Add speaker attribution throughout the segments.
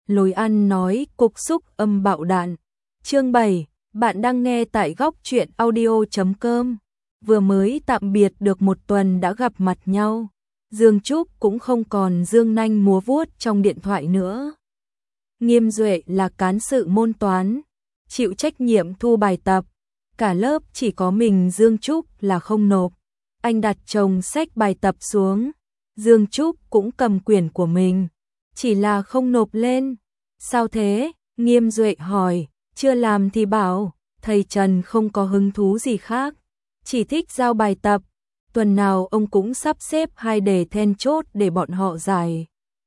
Speaker 1: lối ăn nói cục xúc âm bạo đạn. Chương 7, bạn đang nghe tại góc truyện audio.com. Vừa mới tạm biệt được một tuần đã gặp mặt nhau, Dương Trúc cũng không còn dương nanh múa vuốt trong điện thoại nữa. Nghiêm Duệ là cán sự môn toán, chịu trách nhiệm thu bài tập, cả lớp chỉ có mình Dương Trúc là không nộp. Anh đặt chồng sách bài tập xuống, Dương Trúc cũng cầm quyển của mình, chỉ là không nộp lên. Sao thế? Nghiêm Duệ hỏi. Chưa làm thì bảo, thầy Trần không có hứng thú gì khác, chỉ thích giao bài tập. Tuần nào ông cũng sắp xếp 2 đề then chốt để bọn họ giải.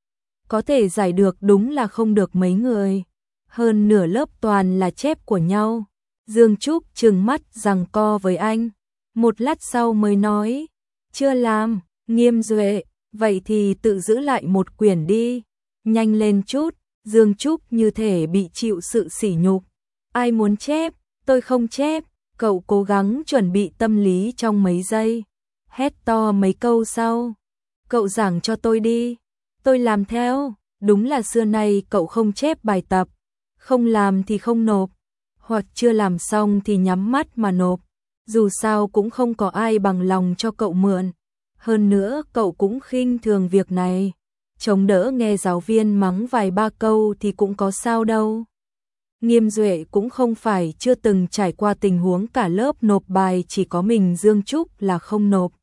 Speaker 1: Có thể giải được đúng là không được mấy người. Hơn nửa lớp toàn là chép của nhau. Dương Trúc trừng mắt giằng co với anh. Một lát sau mới nói, chưa làm. Nghiêm Duệ, vậy thì tự giữ lại một quyển đi. Nhanh lên chút. Dương Trúc như thể bị chịu sự sỉ nhục. Ai muốn chép, tôi không chép. Cậu cố gắng chuẩn bị tâm lý trong mấy giây. Hét to mấy câu sau. Cậu giảng cho tôi đi. Tôi làm theo. Đúng là xưa nay cậu không chép bài tập. Không làm thì không nộp. Hoặc chưa làm xong thì nhắm mắt mà nộp. Dù sao cũng không có ai bằng lòng cho cậu mượn. Hơn nữa cậu cũng khinh thường việc này. Chống đỡ nghe giáo viên mắng vài ba câu thì cũng có sao đâu. Nghiêm Duệ cũng không phải chưa từng trải qua tình huống cả lớp nộp bài chỉ có mình Dương Trúc là không nộp.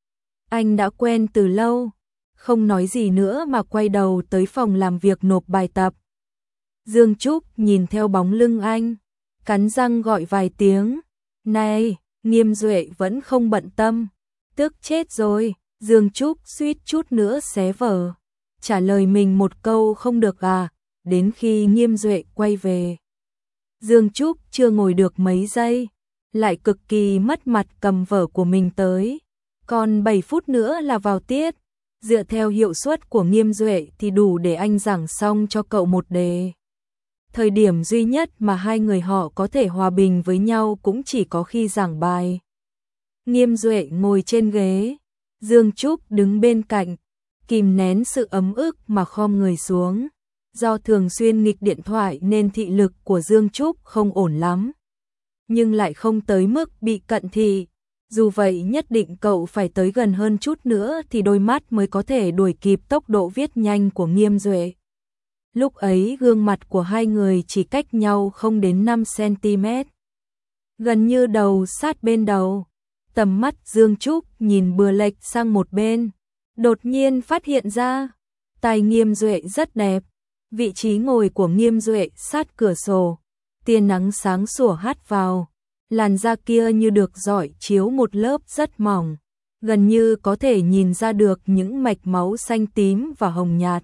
Speaker 1: Anh đã quen từ lâu, không nói gì nữa mà quay đầu tới phòng làm việc nộp bài tập. Dương Trúc nhìn theo bóng lưng anh, cắn răng gọi vài tiếng. Này, Nghiêm Duệ vẫn không bận tâm. Tức chết rồi, Dương Trúc suýt chút nữa xé vở. Trả lời mình một câu không được à, đến khi Nghiêm Duệ quay về. Dương Trúc chưa ngồi được mấy giây, lại cực kỳ mất mặt cầm vở của mình tới. Còn 7 phút nữa là vào tiết, dựa theo hiệu suất của Nghiêm Duệ thì đủ để anh giảng xong cho cậu một đề. Thời điểm duy nhất mà hai người họ có thể hòa bình với nhau cũng chỉ có khi giảng bài. Nghiêm Duệ ngồi trên ghế, Dương Trúc đứng bên cạnh, kìm nén sự ấm ức mà khom người xuống. Do thường xuyên nghịch điện thoại nên thị lực của Dương Trúc không ổn lắm. Nhưng lại không tới mức bị cận thị. Dù vậy nhất định cậu phải tới gần hơn chút nữa thì đôi mắt mới có thể đuổi kịp tốc độ viết nhanh của Nghiêm Duệ. Lúc ấy gương mặt của hai người chỉ cách nhau không đến 5 cm. Gần như đầu sát bên đầu. Tầm mắt Dương Trúc nhìn bừa lệch sang một bên. Đột nhiên phát hiện ra, tai Nghiêm Duệ rất đẹp. Vị trí ngồi của Nghiêm Duệ sát cửa sổ, tia nắng sáng sủa hắt vào, làn da kia như được rọi chiếu một lớp rất mỏng, gần như có thể nhìn ra được những mạch máu xanh tím và hồng nhạt.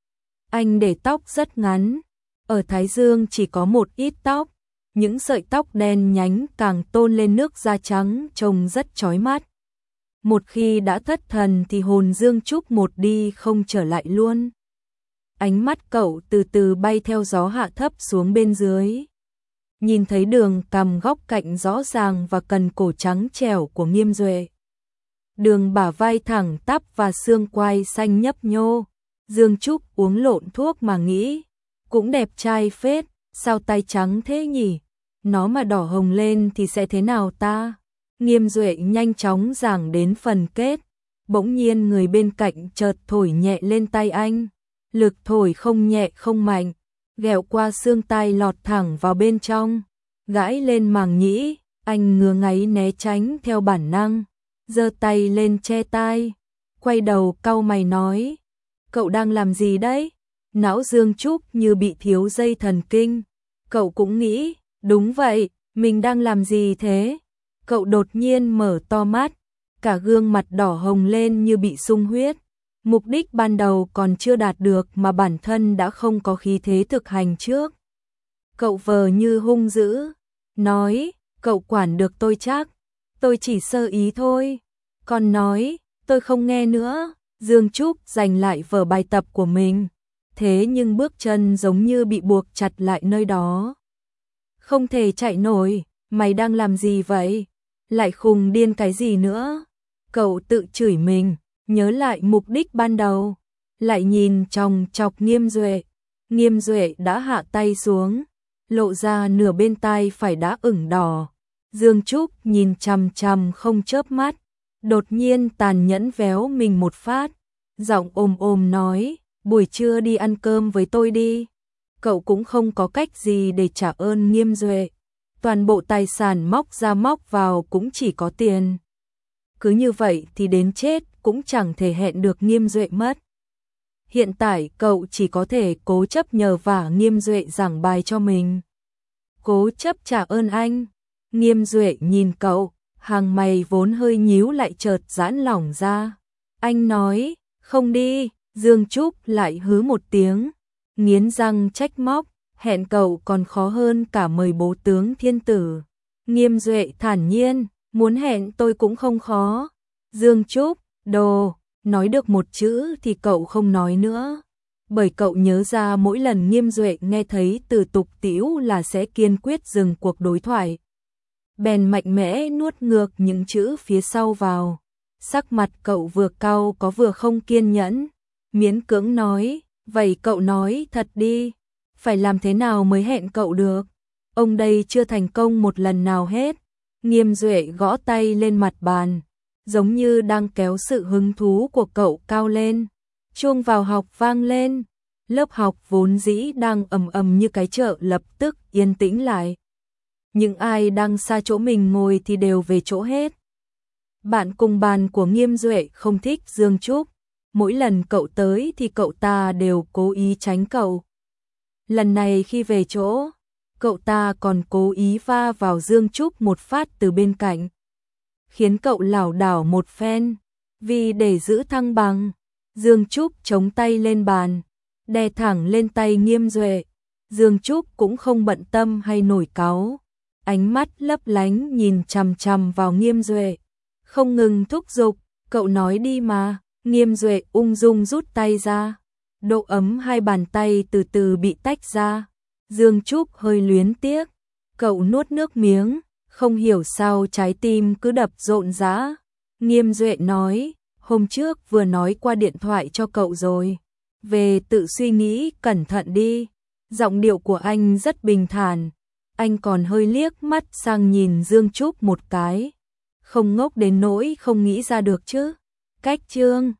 Speaker 1: Anh để tóc rất ngắn, ở thái dương chỉ có một ít tóc, những sợi tóc đen nhánh càng tôn lên nước da trắng trông rất chói mắt. Một khi đã thất thần thì hồn Dương Trúc một đi không trở lại luôn. Ánh mắt cậu từ từ bay theo gió hạ thấp xuống bên dưới. Nhìn thấy đường cằm góc cạnh rõ ràng và cần cổ trắng trẻo của Nghiêm Duệ. Đường bả vai thẳng tắp và xương quai xanh nhấp nhô. Dương Trúc uống lộn thuốc mà nghĩ. Cũng đẹp trai phết, sao tay trắng thế nhỉ? Nó mà đỏ hồng lên thì sẽ thế nào ta? Nghiêm Duệ nhanh chóng giảng đến phần kết. Bỗng nhiên người bên cạnh chợt thổi nhẹ lên tay anh. Lực thổi không nhẹ không mạnh, ghẹo qua xương tai lọt thẳng vào bên trong, gãi lên màng nhĩ. Anh ngứa ngáy né tránh theo bản năng, giơ tay lên che tai, quay đầu cau mày nói, cậu đang làm gì đấy? Não Dương Trúc như bị thiếu dây thần kinh. Cậu cũng nghĩ, đúng vậy, mình đang làm gì thế? Cậu đột nhiên mở to mắt, cả gương mặt đỏ hồng lên như bị sung huyết. Mục đích ban đầu còn chưa đạt được mà bản thân đã không có khí thế thực hành trước. Cậu vờ như hung dữ, nói, cậu quản được tôi chắc, tôi chỉ sơ ý thôi. Còn nói, tôi không nghe nữa. Dương Trúc giành lại vở bài tập của mình, thế nhưng bước chân giống như bị buộc chặt lại nơi đó. Không thể chạy nổi, mày đang làm gì vậy? Lại khùng điên cái gì nữa? Cậu tự chửi mình. Nhớ lại mục đích ban đầu, lại nhìn chòng chọc Nghiêm Duệ. Nghiêm Duệ đã hạ tay xuống, lộ ra nửa bên tai phải đã ửng đỏ. Dương Trúc nhìn chằm chằm không chớp mắt, đột nhiên tàn nhẫn véo mình một phát, giọng ồm ồm nói, buổi trưa đi ăn cơm với tôi đi. Cậu cũng không có cách gì để trả ơn Nghiêm Duệ, toàn bộ tài sản móc ra móc vào cũng chỉ có tiền. Cứ như vậy thì đến chết cũng chẳng thể hẹn được Nghiêm Duệ mất. Hiện tại cậu chỉ có thể cố chấp nhờ vả Nghiêm Duệ giảng bài cho mình. Cố chấp trả ơn anh. Nghiêm Duệ nhìn cậu, hàng mày vốn hơi nhíu lại chợt giãn lỏng ra. Anh nói, không đi. Dương Trúc lại hứ một tiếng, nghiến răng trách móc, hẹn cậu còn khó hơn cả mời bố tướng thiên tử. Nghiêm Duệ thản nhiên, muốn hẹn tôi cũng không khó. Dương Trúc, đồ, nói được một chữ thì cậu không nói nữa. Bởi cậu nhớ ra mỗi lần Nghiêm Duệ nghe thấy từ tục tĩu là sẽ kiên quyết dừng cuộc đối thoại. Bèn mạnh mẽ nuốt ngược những chữ phía sau vào. Sắc mặt cậu vừa cau có vừa không kiên nhẫn, miễn cưỡng nói, vậy cậu nói thật đi, phải làm thế nào mới hẹn cậu được? Ông đây chưa thành công một lần nào hết. Nghiêm Duệ gõ tay lên mặt bàn, giống như đang kéo sự hứng thú của cậu cao lên. Chuông vào học vang lên, lớp học vốn dĩ đang ầm ầm như cái chợ lập tức yên tĩnh lại. Những ai đang xa chỗ mình ngồi thì đều về chỗ hết. Bạn cùng bàn của Nghiêm Duệ không thích Dương Trúc, mỗi lần cậu tới thì cậu ta đều cố ý tránh cậu. Lần này khi về chỗ, cậu ta còn cố ý va vào Dương Trúc một phát từ bên cạnh, khiến cậu lảo đảo một phen. Vì để giữ thăng bằng, Dương Trúc chống tay lên bàn, đè thẳng lên tay Nghiêm Duệ. Dương Trúc cũng không bận tâm hay nổi cáu, ánh mắt lấp lánh nhìn chằm chằm vào Nghiêm Duệ, không ngừng thúc giục, cậu nói đi mà. Nghiêm Duệ ung dung rút tay ra, độ ấm hai bàn tay từ từ bị tách ra. Dương Trúc hơi luyến tiếc, cậu nuốt nước miếng, không hiểu sao trái tim cứ đập rộn rã. Nghiêm Duệ nói, hôm trước vừa nói qua điện thoại cho cậu rồi, về tự suy nghĩ cẩn thận đi. Giọng điệu của anh rất bình thản, anh còn hơi liếc mắt sang nhìn Dương Trúc một cái. Không ngốc đến nỗi không nghĩ ra được chứ. Cách chương